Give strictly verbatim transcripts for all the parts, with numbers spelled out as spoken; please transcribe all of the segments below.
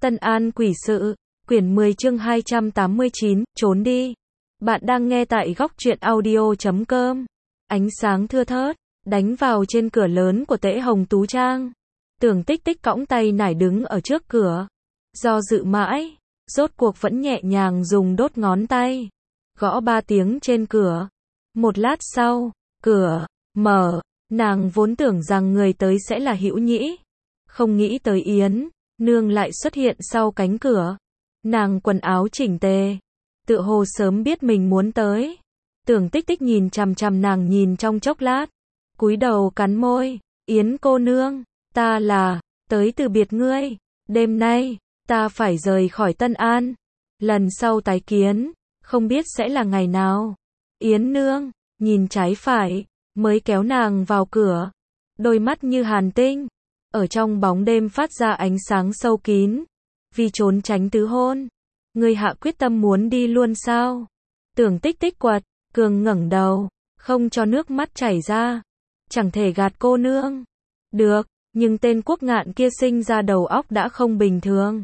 Tân An quỷ sự, quyển mười chương hai trăm tám mươi chín, trốn đi. Bạn đang nghe tại góc truyện audio chấm com. Ánh sáng thưa thớt, đánh vào trên cửa lớn của Tễ Hồng Tú Trang. Tưởng Tích Tích cõng tay nải đứng ở trước cửa. Do dự mãi, rốt cuộc vẫn nhẹ nhàng dùng đốt ngón tay. Gõ ba tiếng trên cửa. Một lát sau, cửa mở, nàng vốn tưởng rằng người tới sẽ là Hữu Nhĩ. Không nghĩ tới Yến Nương lại xuất hiện sau cánh cửa. Nàng quần áo chỉnh tề, tựa hồ sớm biết mình muốn tới. Tưởng Tích Tích nhìn chằm chằm nàng nhìn trong chốc lát, cúi đầu cắn môi, "Yến cô nương, ta là tới từ biệt ngươi, đêm nay ta phải rời khỏi Tân An, lần sau tái kiến, không biết sẽ là ngày nào." Yến Nương nhìn trái phải, mới kéo nàng vào cửa, đôi mắt như hàn tinh, ở trong bóng đêm phát ra ánh sáng sâu kín. Vì trốn tránh tứ hôn, ngươi hạ quyết tâm muốn đi luôn sao? Tưởng Tích Tích quật cường ngẩng đầu, không cho nước mắt chảy ra. Chẳng thể gạt cô nương được, nhưng tên Quốc Ngạn kia sinh ra đầu óc đã không bình thường.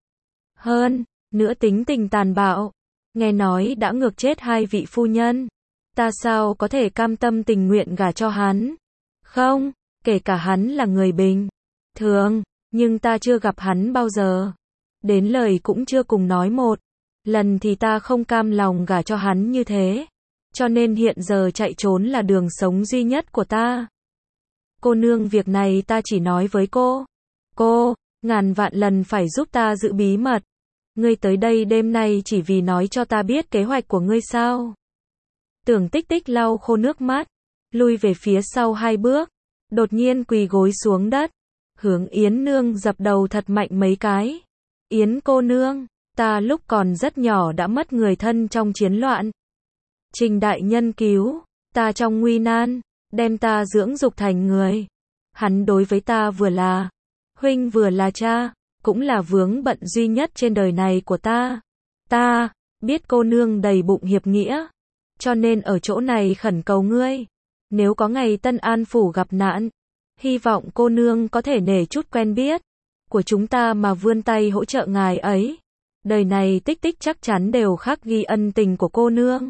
Hơn nữa tính tình tàn bạo, nghe nói đã ngược chết hai vị phu nhân. Ta sao có thể cam tâm tình nguyện gả cho hắn? Không, kể cả hắn là người bình thường, nhưng ta chưa gặp hắn bao giờ. Đến lời cũng chưa cùng nói một lần thì ta không cam lòng gả cho hắn như thế. Cho nên hiện giờ chạy trốn là đường sống duy nhất của ta. Cô nương, việc này ta chỉ nói với cô. Cô, ngàn vạn lần phải giúp ta giữ bí mật. Ngươi tới đây đêm nay chỉ vì nói cho ta biết kế hoạch của ngươi sao? Tưởng Tích Tích lau khô nước mắt, lui về phía sau hai bước, đột nhiên quỳ gối xuống đất, hướng Yến Nương dập đầu thật mạnh mấy cái. Yến cô nương, ta lúc còn rất nhỏ đã mất người thân trong chiến loạn. Trình đại nhân cứu ta trong nguy nan, đem ta dưỡng dục thành người. Hắn đối với ta vừa là huynh vừa là cha, cũng là vướng bận duy nhất trên đời này của ta. Ta biết cô nương đầy bụng hiệp nghĩa, cho nên ở chỗ này khẩn cầu ngươi, nếu có ngày Tân An phủ gặp nạn, hy vọng cô nương có thể nể chút quen biết của chúng ta mà vươn tay hỗ trợ ngài ấy. Đời này Tích Tích chắc chắn đều khắc ghi ân tình của cô nương.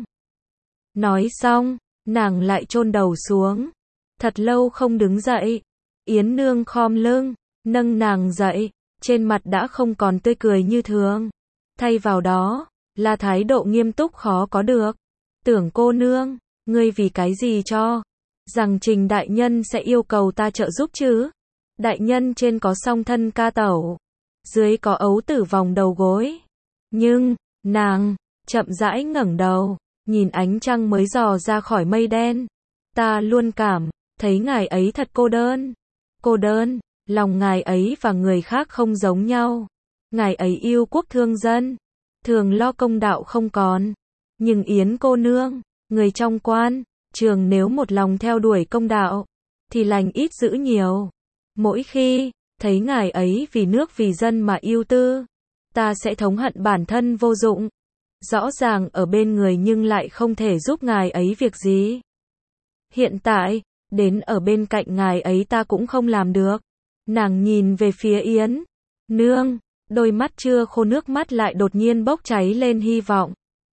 Nói xong, nàng lại chôn đầu xuống, thật lâu không đứng dậy. Yến Nương khom lưng, nâng nàng dậy, trên mặt đã không còn tươi cười như thường, thay vào đó là thái độ nghiêm túc khó có được. Tưởng cô nương, ngươi vì cái gì cho rằng Trình đại nhân sẽ yêu cầu ta trợ giúp chứ? Đại nhân trên có song thân ca tẩu, dưới có ấu tử vòng đầu gối. Nhưng, nàng chậm rãi ngẩng đầu, nhìn ánh trăng mới dò ra khỏi mây đen. Ta luôn cảm thấy ngài ấy thật cô đơn. Cô đơn, lòng ngài ấy và người khác không giống nhau. Ngài ấy yêu quốc thương dân, thường lo công đạo không còn. Nhưng Yến cô nương, người trong quan trường nếu một lòng theo đuổi công đạo, thì lành ít dữ nhiều. Mỗi khi thấy ngài ấy vì nước vì dân mà yêu tư, ta sẽ thống hận bản thân vô dụng. Rõ ràng ở bên người nhưng lại không thể giúp ngài ấy việc gì. Hiện tại, đến ở bên cạnh ngài ấy ta cũng không làm được. Nàng nhìn về phía Yến Nương, đôi mắt chưa khô nước mắt lại đột nhiên bốc cháy lên hy vọng.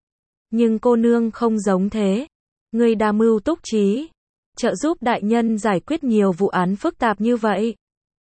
Nhưng cô nương không giống thế. Ngươi đa mưu túc trí, trợ giúp đại nhân giải quyết nhiều vụ án phức tạp như vậy.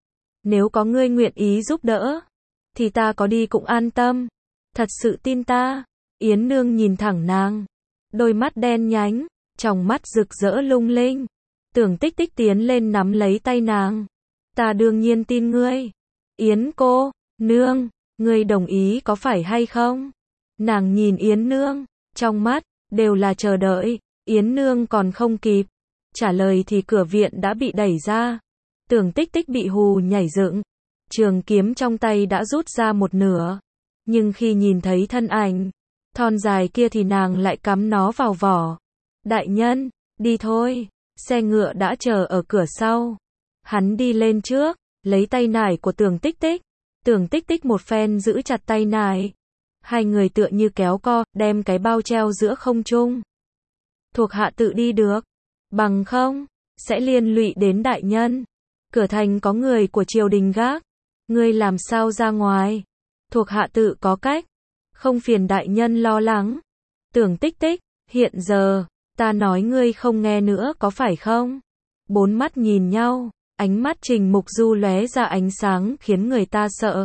Nếu có ngươi nguyện ý giúp đỡ, thì ta có đi cũng an tâm. Thật sự tin ta. Yến Nương nhìn thẳng nàng, đôi mắt đen nhánh, trong mắt rực rỡ lung linh. Tưởng Tích Tích tiến lên nắm lấy tay nàng. Ta đương nhiên tin ngươi. Yến cô nương, ngươi đồng ý có phải hay không? Nàng nhìn Yến Nương, trong mắt đều là chờ đợi. Yến Nương còn không kịp trả lời thì cửa viện đã bị đẩy ra. Tưởng Tích Tích bị hù nhảy dựng, trường kiếm trong tay đã rút ra một nửa. Nhưng khi nhìn thấy thân ảnh thon dài kia thì nàng lại cắm nó vào vỏ. Đại nhân, đi thôi. Xe ngựa đã chờ ở cửa sau. Hắn đi lên trước, lấy tay nải của Tưởng Tích Tích. Tưởng Tích Tích một phen giữ chặt tay nải. Hai người tựa như kéo co, đem cái bao treo giữa không trung. Thuộc hạ tự đi được, bằng không sẽ liên lụy đến đại nhân. Cửa thành có người của triều đình gác, ngươi làm sao ra ngoài? Thuộc hạ tự có cách. Không phiền đại nhân lo lắng. Tưởng Tích Tích, hiện giờ, ta nói ngươi không nghe nữa có phải không? Bốn mắt nhìn nhau, ánh mắt Trình Mục Du lóe ra ánh sáng khiến người ta sợ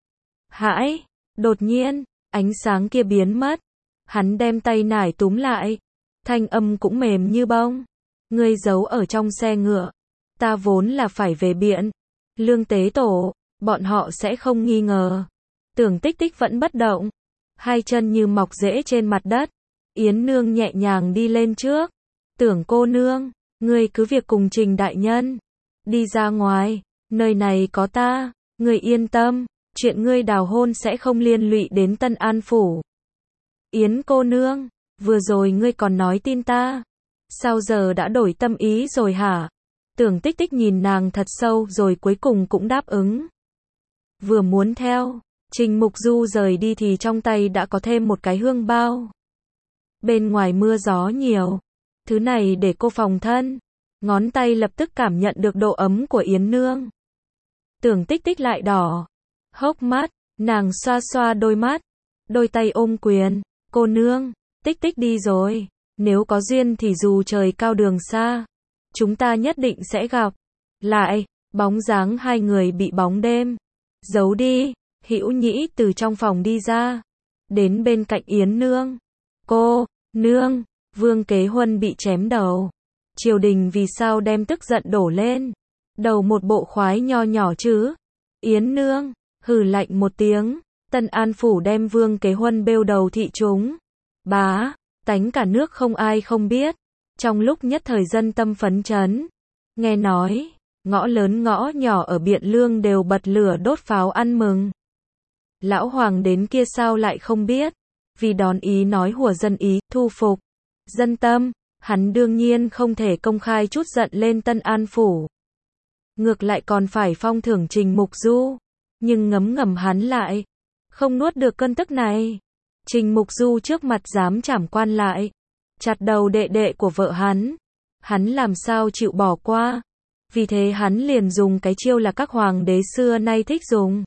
hãi. Đột nhiên, ánh sáng kia biến mất. Hắn đem tay nải túm lại. Thanh âm cũng mềm như bông. Ngươi giấu ở trong xe ngựa. Ta vốn là phải về biện Lương tế tổ, bọn họ sẽ không nghi ngờ. Tưởng Tích Tích vẫn bất động. Hai chân như mọc rễ trên mặt đất. Yến Nương nhẹ nhàng đi lên trước. Tưởng cô nương, ngươi cứ việc cùng Trình đại nhân. Đi ra ngoài, nơi này có ta, ngươi yên tâm, chuyện ngươi đào hôn sẽ không liên lụy đến Tân An Phủ. Yến cô nương, vừa rồi ngươi còn nói tin ta, sao giờ đã đổi tâm ý rồi hả? Tưởng Tích Tích nhìn nàng thật sâu rồi cuối cùng cũng đáp ứng. Vừa muốn theo Trình Mục Du rời đi thì trong tay đã có thêm một cái hương bao. Bên ngoài mưa gió nhiều, thứ này để cô phòng thân. Ngón tay lập tức cảm nhận được độ ấm của Yến Nương. Tưởng Tích Tích lại đỏ hốc mắt, nàng xoa xoa đôi mắt, đôi tay ôm quyền. Cô nương, Tích Tích đi rồi, nếu có duyên thì dù trời cao đường xa, chúng ta nhất định sẽ gặp lại. Bóng dáng hai người bị bóng đêm giấu đi. Hữu Nhĩ từ trong phòng đi ra, đến bên cạnh Yến Nương. Cô nương, Vương Kế Huân bị chém đầu. Triều đình vì sao đem tức giận đổ lên đầu một bộ khoái nho nhỏ chứ? Yến Nương hừ lạnh một tiếng. Tân An Phủ đem Vương Kế Huân bêu đầu thị chúng. Bá tánh cả nước không ai không biết. Trong lúc nhất thời dân tâm phấn chấn. Nghe nói, ngõ lớn ngõ nhỏ ở Biện Lương đều bật lửa đốt pháo ăn mừng. Lão hoàng đến kia sao lại không biết? Vì đón ý nói hùa dân ý, thu phục dân tâm, hắn đương nhiên không thể công khai chút giận lên Tân An Phủ. Ngược lại còn phải phong thưởng Trình Mục Du. Nhưng ngấm ngầm hắn lại không nuốt được cơn tức này. Trình Mục Du trước mặt dám trảm quan lại, chặt đầu đệ đệ của vợ hắn. Hắn làm sao chịu bỏ qua. Vì thế hắn liền dùng cái chiêu là các hoàng đế xưa nay thích dùng.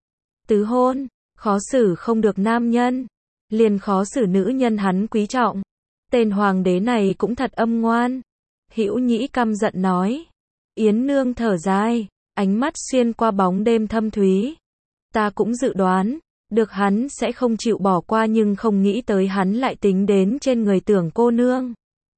Tứ hôn, khó xử không được nam nhân, liền khó xử nữ nhân hắn quý trọng. Tên hoàng đế này cũng thật âm ngoan. Hữu Nhĩ căm giận nói. Yến Nương thở dài, ánh mắt xuyên qua bóng đêm thâm thúy. Ta cũng dự đoán được hắn sẽ không chịu bỏ qua, nhưng không nghĩ tới hắn lại tính đến trên người Tưởng cô nương.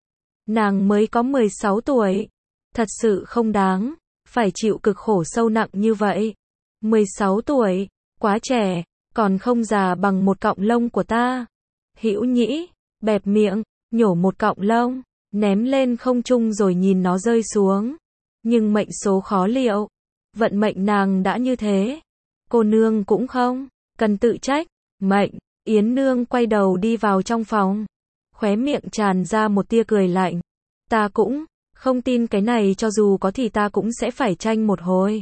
Nàng mới có mười sáu tuổi, thật sự không đáng phải chịu cực khổ sâu nặng như vậy. mười sáu tuổi, quá trẻ, còn không già bằng một cọng lông của ta. Hữu Nhĩ bẹp miệng, nhổ một cọng lông, ném lên không trung rồi nhìn nó rơi xuống. Nhưng mệnh số khó liệu, vận mệnh nàng đã như thế. Cô nương cũng không cần tự trách. Mệnh. Yến Nương quay đầu đi vào trong phòng, khóe miệng tràn ra một tia cười lạnh. Ta cũng không tin cái này, cho dù có thì ta cũng sẽ phải tranh một hồi.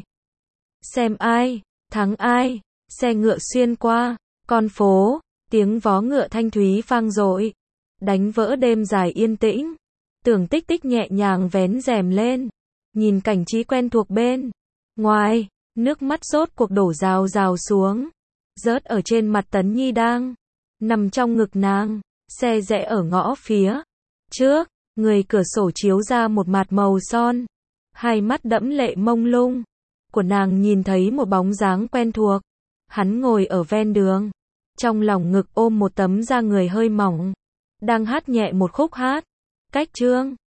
Xem ai thắng ai. Xe ngựa xuyên qua con phố, tiếng vó ngựa thanh thúy vang dội, đánh vỡ đêm dài yên tĩnh. Tưởng Tích Tích nhẹ nhàng vén rèm lên, nhìn cảnh trí quen thuộc bên ngoài, nước mắt rốt cuộc đổ rào rào xuống, rớt ở trên mặt Tấn Nhi đang nằm trong ngực nàng. Xe rẽ ở ngõ phía trước, người cửa sổ chiếu ra một mặt màu son, hai mắt đẫm lệ mông lung của nàng nhìn thấy một bóng dáng quen thuộc. Hắn ngồi ở ven đường, trong lòng ngực ôm một tấm da người hơi mỏng, đang hát nhẹ một khúc hát cách chương.